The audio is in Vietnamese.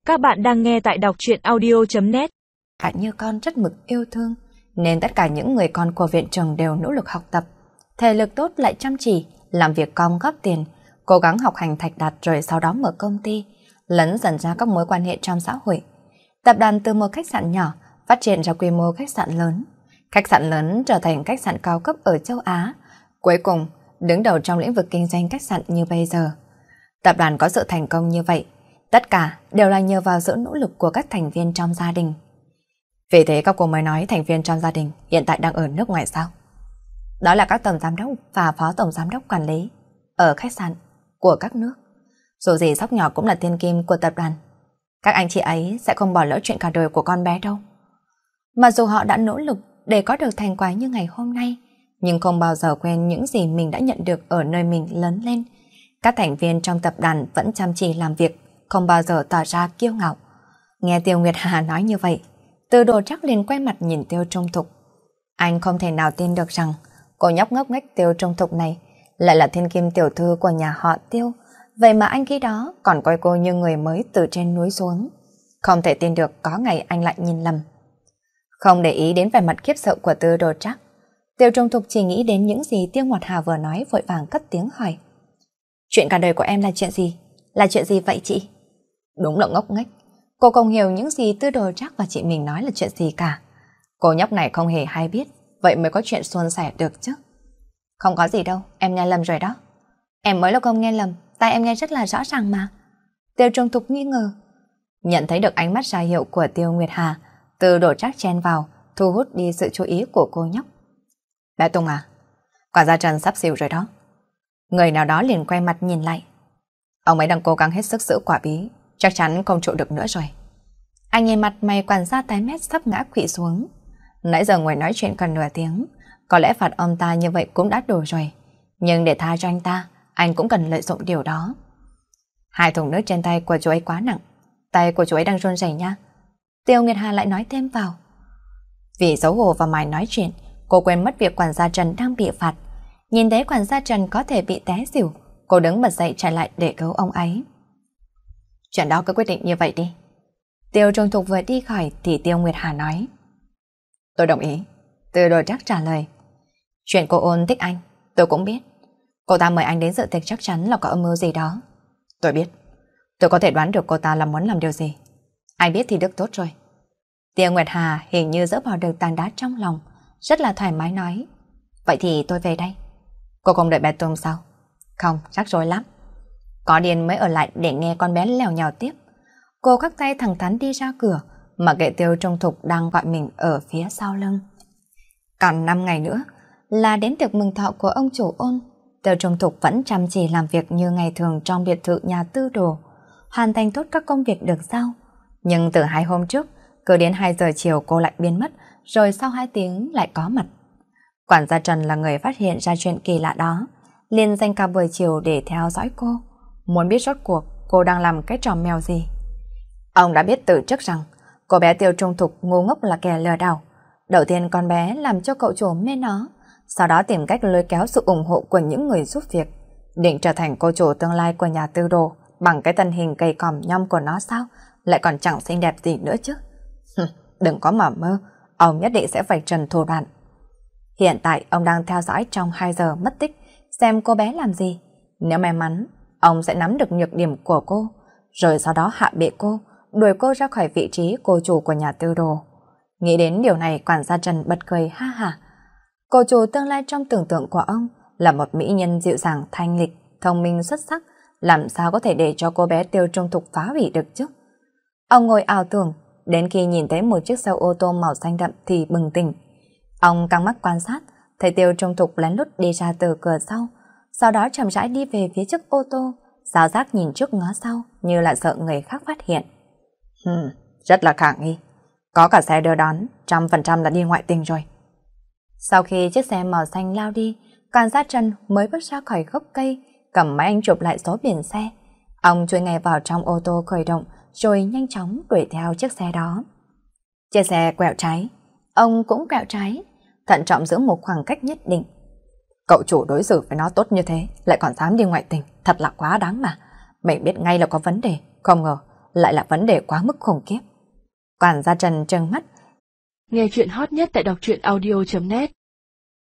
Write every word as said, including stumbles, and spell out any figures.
Các bạn đang nghe tại đọc truyện audio.net. Hạ Như con rất mực yêu thương, nên tất cả những người con của viện trường đều nỗ lực học tập. Thể lực tốt lại chăm chỉ, làm việc công góp tiền, cố gắng học hành thạch đạt rồi sau đó mở công ty, lấn dần ra các mối quan hệ trong xã hội. Tập đoàn từ một khách sạn nhỏ phát triển ra quy mô khách sạn lớn. Khách sạn lớn trở thành khách sạn cao cấp ở châu Á. Cuối cùng, đứng đầu trong lĩnh vực kinh doanh khách sạn như bây giờ. Tập đoàn có sự thành công như vậy, tất cả đều là nhờ vào sự nỗ lực của các thành viên trong gia đình. Vì thế các cô mới nói thành viên trong gia đình hiện tại đang ở nước ngoài sao? Đó là các tổng giám đốc và phó tổng giám đốc quản lý ở khách sạn của các nước. Dù gì Sóc Nhỏ cũng là thiên kim của tập đoàn. Các anh chị ấy sẽ không bỏ lỡ chuyện cả đời của con bé đâu. Mà dù họ đã nỗ lực để có được thành quả như ngày hôm nay, nhưng không bao giờ quên những gì mình đã nhận được ở nơi mình lớn lên. Các thành viên trong tập đoàn vẫn chăm chỉ làm việc, không bao giờ tỏ ra kiêu ngạo. Nghe Tiêu Nguyệt Hà nói như vậy, Từ Đồ Trác liền quay mặt nhìn Tiêu Trung Thục. Anh không thể nào tin được rằng cô nhóc ngốc nghếch Tiêu Trung Thục này lại là thiên kim tiểu thư của nhà họ Tiêu. Vậy mà anh khi đó còn coi cô như người mới từ trên núi xuống. Không thể tin được có ngày anh lại nhìn lầm. Không để ý đến vẻ mặt khiếp sợ của Từ Đồ Trác, Tiêu Trung Thục chỉ nghĩ đến những gì Tiêu Nguyệt Hà vừa nói, vội vàng cất tiếng hỏi. Chuyện cả đời của em là chuyện gì? Là chuyện gì vậy chị? Đúng là ngốc nghếch. Cô không hiểu những gì Từ Đồ Trác và chị mình nói là chuyện gì cả. Cô nhóc này không hề hay biết, vậy mới có chuyện suôn sẻ được chứ. Không có gì đâu, em nghe lầm rồi đó. Em mới là không nghe lầm, tai em nghe rất là rõ ràng mà. Tiêu Trung Thục nghi ngờ. Nhận thấy được ánh mắt ra hiệu của Tiêu Nguyệt Hà, Từ Đồ Trác chen vào, thu hút đi sự chú ý của cô nhóc. Bé Tùng à, quả gia Trần sắp xỉu rồi đó. Người nào đó liền quay mặt nhìn lại. Ông ấy đang cố gắng hết sức giữ quả bí, chắc chắn không trụ được nữa rồi. Anh nhìn mặt mày quản gia tái mét sắp ngã quỵ xuống. Nãy giờ ngồi nói chuyện gần nửa tiếng, có lẽ phạt ông ta như vậy cũng đã đủ rồi. Nhưng để tha cho anh ta, anh cũng cần lợi dụng điều đó. Hai thùng nước trên tay của chú ấy quá nặng, tay của chú ấy đang run rẩy nha. Tiêu Nguyệt Hà lại nói thêm vào. Vì xấu hổ và mải nói chuyện, cô quên mất việc quản gia Trần đang bị phạt. Nhìn thấy quản gia Trần có thể bị té xỉu, cô đứng bật dậy chạy lại để cứu ông ấy. Chuyện đó cứ quyết định như vậy đi. Tiêu Trung Thục vừa đi khỏi thì Tiêu Nguyệt Hà nói. Tôi đồng ý. Từ Đồ Trác trả lời. Chuyện cô Ôn thích anh, tôi cũng biết. Cô ta mời anh đến dự tiệc chắc chắn là có âm mưu gì đó. Tôi biết. Tôi có thể đoán được cô ta là muốn làm điều gì. Ai biết thì được tốt rồi. Tiêu Nguyệt Hà hình như dỡ bỏ được tảng đá trong lòng, rất là thoải mái nói. Vậy thì tôi về đây. Cô không đợi bé Tùng sao? Không, rắc rối lắm. Có điên mới ở lại để nghe con bé lèo nhào tiếp. Cô khắc tay thẳng thắn đi ra cửa, mà kệ Tiêu Trung Thục đang gọi mình ở phía sau lưng. Còn năm ngày nữa là đến tiệc mừng thọ của ông chủ Ôn. Tiêu Trung Thục vẫn chăm chỉ làm việc như ngày thường trong biệt thự nhà Tư Đồ, hoàn thành tốt các công việc được giao. Nhưng từ hai hôm trước, cứ đến hai giờ chiều cô lại biến mất, rồi sau hai tiếng lại có mặt. Quản gia Trần là người phát hiện ra chuyện kỳ lạ đó, liền dành cả buổi chiều để theo dõi cô, muốn biết rốt cuộc cô đang làm cái trò mèo gì. Ông đã biết từ trước rằng cô bé Tiêu Trung Thục ngu ngốc là kẻ lừa đảo. Đầu tiên con bé làm cho cậu chủ mê nó, sau đó tìm cách lôi kéo sự ủng hộ của những người giúp việc, định trở thành cô chủ tương lai của nhà Tư Đồ bằng cái thân hình gầy còm nhom của nó sao, lại còn chẳng xinh đẹp gì nữa chứ. Đừng có mà mơ, ông nhất định sẽ phải trần thủ đoạn. Hiện tại ông đang theo dõi trong hai giờ mất tích, xem cô bé làm gì. Nếu may mắn, ông sẽ nắm được nhược điểm của cô, rồi sau đó hạ bệ cô, đuổi cô ra khỏi vị trí cô chủ của nhà Tư Đồ. Nghĩ đến điều này, quản gia Trần bật cười ha hả. Cô chủ tương lai trong tưởng tượng của ông là một mỹ nhân dịu dàng, thanh lịch, thông minh xuất sắc, làm sao có thể để cho cô bé Tiêu Trung Thục phá hủy được chứ? Ông ngồi ảo tưởng, đến khi nhìn thấy một chiếc xe ô tô màu xanh đậm thì bừng tỉnh. Ông căng mắt quan sát, thấy Tiêu Trung Thục lén lút đi ra từ cửa sau, sau đó chậm rãi đi về phía trước ô tô, giáo giác nhìn trước ngó sau như là sợ người khác phát hiện. Hmm, rất là khả nghi. Có cả xe đưa đón, trăm phần trăm là đi ngoại tình rồi. Sau khi chiếc xe màu xanh lao đi, quản gia Trần mới bước ra khỏi gốc cây, cầm máy ảnh chụp lại số biển xe. Ông chui ngay vào trong ô tô khởi động, rồi nhanh chóng đuổi theo chiếc xe đó. Chiếc xe quẹo trái, ông cũng quẹo trái, thận trọng giữ một khoảng cách nhất định. Cậu chủ đối xử với nó tốt như thế, lại còn dám đi ngoại tình, thật là quá đáng mà. Mình biết ngay là có vấn đề, không ngờ lại là vấn đề quá mức khủng khiếp. Quản gia Trần trừng mắt. Nghe chuyện hot nhất tại đọc truyện audio chấm net